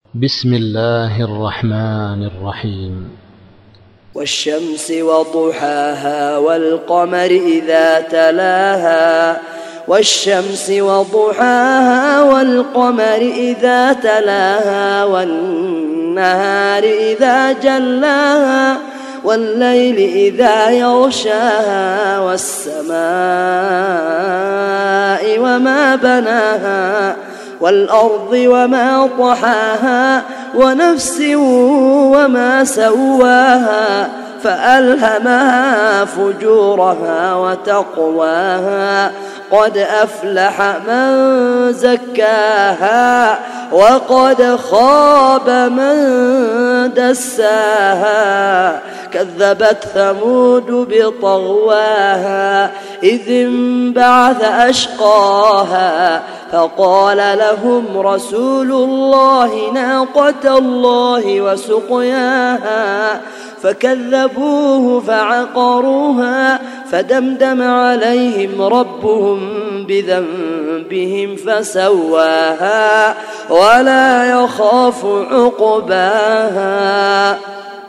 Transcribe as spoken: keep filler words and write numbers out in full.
بسم الله الرحمن الرحيم. والشمس وضحاها والقمر إذا تلاها والشمس وضحاها والقمر إذا تلاها والنهار إذا جلاها والليل إذا يغشاها والسماء وما بناها والأرض وما طحاها ونفس وما سواها فألهمها فجورها وتقواها قد أفلح من زكاها وقد خاب من دساها كذبت ثمود بطغواها إذ انبعث أشقاها فقال لهم رسول الله ناقة الله وسقياها فكذبوه فعقروها فدمدم عليهم ربهم بذنبهم فسواها ولا يخاف عقباها.